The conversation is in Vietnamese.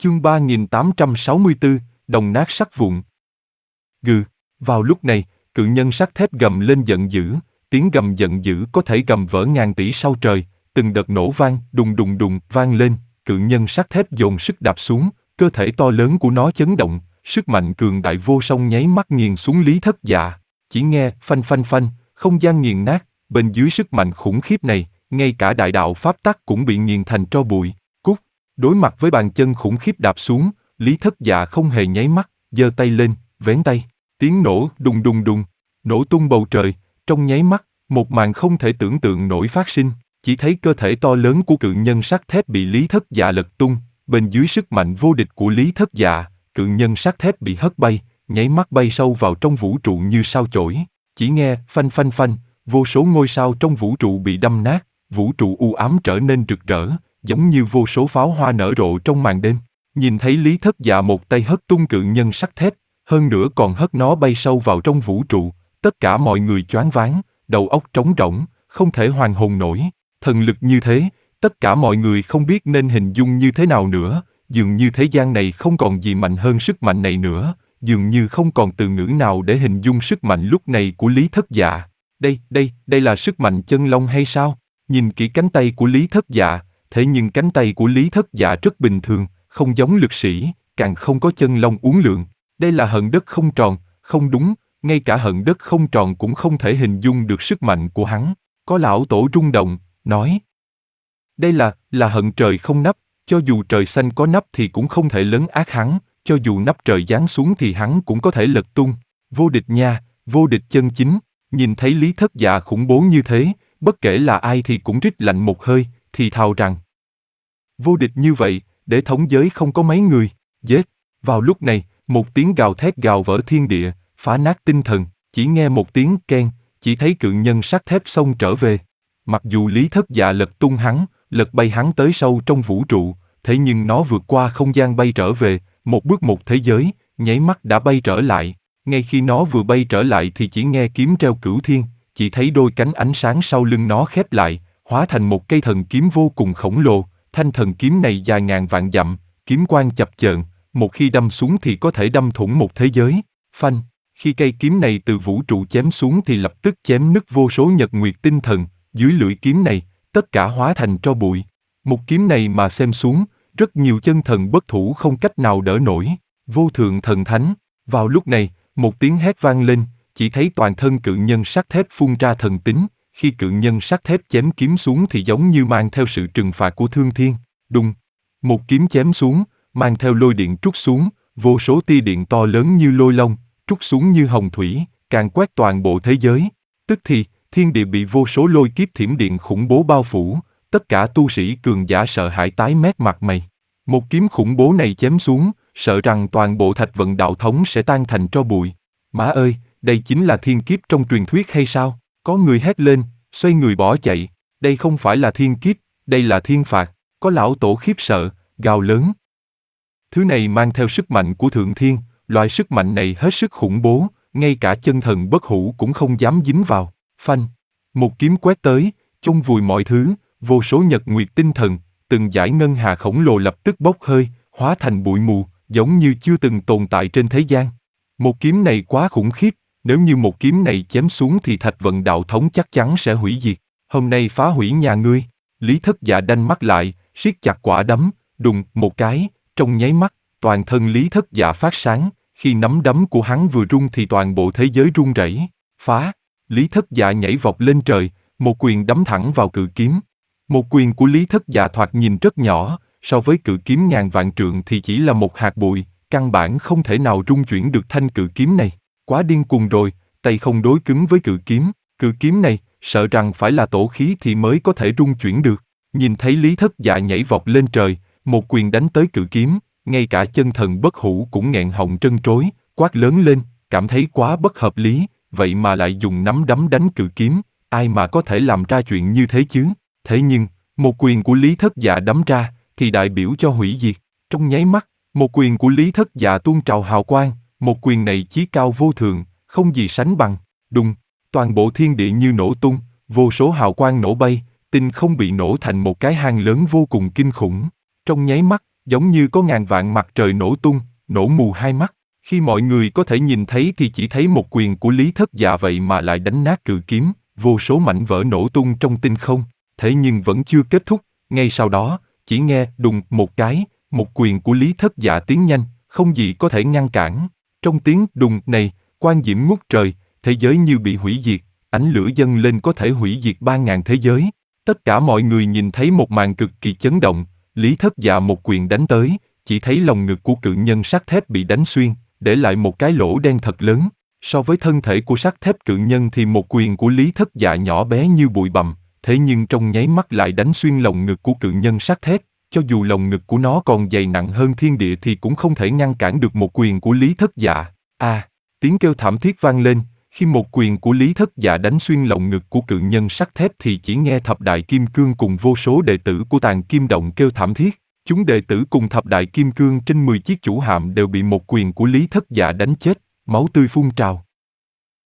Chương 3864, đồng nát sắt vụn. Gừ. Vào lúc này, cự nhân sắt thép gầm lên giận dữ, tiếng gầm giận dữ có thể gầm vỡ ngàn tỷ sao trời, từng đợt nổ vang, đùng đùng đùng, vang lên, cự nhân sắt thép dồn sức đạp xuống, cơ thể to lớn của nó chấn động, sức mạnh cường đại vô song nháy mắt nghiền xuống Lý Thất Dạ. Chỉ nghe phanh phanh phanh, không gian nghiền nát, bên dưới sức mạnh khủng khiếp này, ngay cả đại đạo pháp tắc cũng bị nghiền thành tro bụi. Đối mặt với bàn chân khủng khiếp đạp xuống, Lý Thất Dạ không hề nháy mắt, giơ tay lên, vén tay, tiếng nổ đùng đùng đùng, nổ tung bầu trời, trong nháy mắt, một màn không thể tưởng tượng nổi phát sinh, chỉ thấy cơ thể to lớn của cự nhân sắt thép bị Lý Thất Dạ lật tung, bên dưới sức mạnh vô địch của Lý Thất Dạ, cự nhân sắt thép bị hất bay, nháy mắt bay sâu vào trong vũ trụ như sao chổi, chỉ nghe phanh phanh phanh, vô số ngôi sao trong vũ trụ bị đâm nát, vũ trụ u ám trở nên rực rỡ, giống như vô số pháo hoa nở rộ trong màn đêm. Nhìn thấy Lý Thất Dạ một tay hất tung cự nhân sắt thép, hơn nữa còn hất nó bay sâu vào trong vũ trụ, tất cả mọi người choáng váng, đầu óc trống rỗng, không thể hoàn hồn nổi. Thần lực như thế, tất cả mọi người không biết nên hình dung như thế nào nữa, dường như thế gian này không còn gì mạnh hơn sức mạnh này nữa, dường như không còn từ ngữ nào để hình dung sức mạnh lúc này của Lý Thất Dạ. Đây là sức mạnh chân long hay sao? Nhìn kỹ cánh tay của Lý Thất Dạ, thế nhưng cánh tay của Lý Thất Dạ rất bình thường, không giống lực sĩ, càng không có chân long uốn lượn. Đây là hận đất không tròn, không đúng, ngay cả hận đất không tròn cũng không thể hình dung được sức mạnh của hắn. Có lão tổ rung động, nói: đây là hận trời không nắp, cho dù trời xanh có nắp thì cũng không thể lấn át hắn, cho dù nắp trời giáng xuống thì hắn cũng có thể lật tung. Vô địch nha, vô địch chân chính. Nhìn thấy Lý Thất Dạ khủng bố như thế, bất kể là ai thì cũng rít lạnh một hơi, thì thào rằng: vô địch như vậy, để thống giới không có mấy người, giết. Vào lúc này, một tiếng gào thét gào vỡ thiên địa, phá nát tinh thần, chỉ nghe một tiếng keng, chỉ thấy cự nhân sắt thép xông trở về. Mặc dù Lý Thất Dạ lật tung hắn, lật bay hắn tới sâu trong vũ trụ, thế nhưng nó vượt qua không gian bay trở về, một bước một thế giới, nháy mắt đã bay trở lại. Ngay khi nó vừa bay trở lại thì chỉ nghe kiếm treo cửu thiên, chỉ thấy đôi cánh ánh sáng sau lưng nó khép lại, hóa thành một cây thần kiếm vô cùng khổng lồ. Thanh thần kiếm này dài ngàn vạn dặm, kiếm quang chập chờn, một khi đâm xuống thì có thể đâm thủng một thế giới. Phanh, khi cây kiếm này từ vũ trụ chém xuống thì lập tức chém nứt vô số nhật nguyệt tinh thần, dưới lưỡi kiếm này, tất cả hóa thành tro bụi. Một kiếm này mà xem xuống, rất nhiều chân thần bất thủ không cách nào đỡ nổi. Vô thượng thần thánh. Vào lúc này, một tiếng hét vang lên, chỉ thấy toàn thân cự nhân sắt thép phun ra thần tính. Khi cự nhân sắt thép chém kiếm xuống thì giống như mang theo sự trừng phạt của thương thiên. Đùng, một kiếm chém xuống, mang theo lôi điện trút xuống, vô số tia điện to lớn như lôi long, trút xuống như hồng thủy, càn quét toàn bộ thế giới. Tức thì, thiên địa bị vô số lôi kiếp thiểm điện khủng bố bao phủ, tất cả tu sĩ cường giả sợ hãi tái mét mặt mày. Một kiếm khủng bố này chém xuống, sợ rằng toàn bộ thạch vận đạo thống sẽ tan thành tro bụi. Má ơi, đây chính là thiên kiếp trong truyền thuyết hay sao? Có người hét lên, xoay người bỏ chạy. Đây không phải là thiên kiếp, đây là thiên phạt. Có lão tổ khiếp sợ, gào lớn. Thứ này mang theo sức mạnh của thượng thiên, loại sức mạnh này hết sức khủng bố, ngay cả chân thần bất hủ cũng không dám dính vào. Phanh, một kiếm quét tới, chôn vùi mọi thứ, vô số nhật nguyệt tinh thần, từng dải ngân hà khổng lồ lập tức bốc hơi, hóa thành bụi mù, giống như chưa từng tồn tại trên thế gian. Một kiếm này quá khủng khiếp. Nếu như một kiếm này chém xuống thì thạch vận đạo thống chắc chắn sẽ hủy diệt. Hôm nay phá hủy nhà ngươi. Lý Thất Dạ đanh mắt lại, siết chặt quả đấm, đùng một cái, trong nháy mắt, toàn thân Lý Thất Dạ phát sáng. Khi nắm đấm của hắn vừa rung thì toàn bộ thế giới rung rẩy. Phá! Lý Thất Dạ nhảy vọt lên trời, một quyền đấm thẳng vào cự kiếm. Một quyền của Lý Thất Dạ thoạt nhìn rất nhỏ, so với cự kiếm ngàn vạn trượng thì chỉ là một hạt bụi, căn bản không thể nào rung chuyển được thanh cự kiếm này. Quá điên cuồng rồi, tay không đối cứng với cự kiếm này, sợ rằng phải là tổ khí thì mới có thể rung chuyển được. Nhìn thấy Lý Thất Dạ nhảy vọt lên trời, một quyền đánh tới cự kiếm, ngay cả chân thần bất hủ cũng nghẹn họng trân trối, quát lớn lên, cảm thấy quá bất hợp lý, vậy mà lại dùng nắm đấm đánh cự kiếm, ai mà có thể làm ra chuyện như thế chứ? Thế nhưng, một quyền của Lý Thất Dạ đấm ra, thì đại biểu cho hủy diệt. Trong nháy mắt, một quyền của Lý Thất Dạ tuôn trào hào quang. Một quyền này chí cao vô thượng, không gì sánh bằng. Đùng, toàn bộ thiên địa như nổ tung, vô số hào quang nổ bay, tinh không bị nổ thành một cái hang lớn vô cùng kinh khủng. Trong nháy mắt, giống như có ngàn vạn mặt trời nổ tung, nổ mù hai mắt. Khi mọi người có thể nhìn thấy thì chỉ thấy một quyền của Lý Thất Dạ vậy mà lại đánh nát cự kiếm, vô số mảnh vỡ nổ tung trong tinh không. Thế nhưng vẫn chưa kết thúc, ngay sau đó, chỉ nghe đùng một cái, một quyền của Lý Thất Dạ tiến nhanh, không gì có thể ngăn cản. Trong tiếng đùng này, quang diễm ngút trời, thế giới như bị hủy diệt, ánh lửa dâng lên có thể hủy diệt 3.000 thế giới. Tất cả mọi người nhìn thấy một màn cực kỳ chấn động, Lý Thất Dạ một quyền đánh tới, chỉ thấy lồng ngực của cự nhân sắt thép bị đánh xuyên, để lại một cái lỗ đen thật lớn. So với thân thể của sắt thép cự nhân thì một quyền của Lý Thất Dạ nhỏ bé như bụi bặm, thế nhưng trong nháy mắt lại đánh xuyên lồng ngực của cự nhân sắt thép. Cho dù lồng ngực của nó còn dày nặng hơn thiên địa thì cũng không thể ngăn cản được một quyền của Lý Thất Dạ. Tiếng kêu thảm thiết vang lên, khi một quyền của Lý Thất Dạ đánh xuyên lồng ngực của cự nhân sắt thép thì chỉ nghe thập đại kim cương cùng vô số đệ tử của Tàng Kim Động kêu thảm thiết. Chúng đệ tử cùng thập đại kim cương trên 10 chiếc chủ hạm đều bị một quyền của Lý Thất Dạ đánh chết, máu tươi phun trào.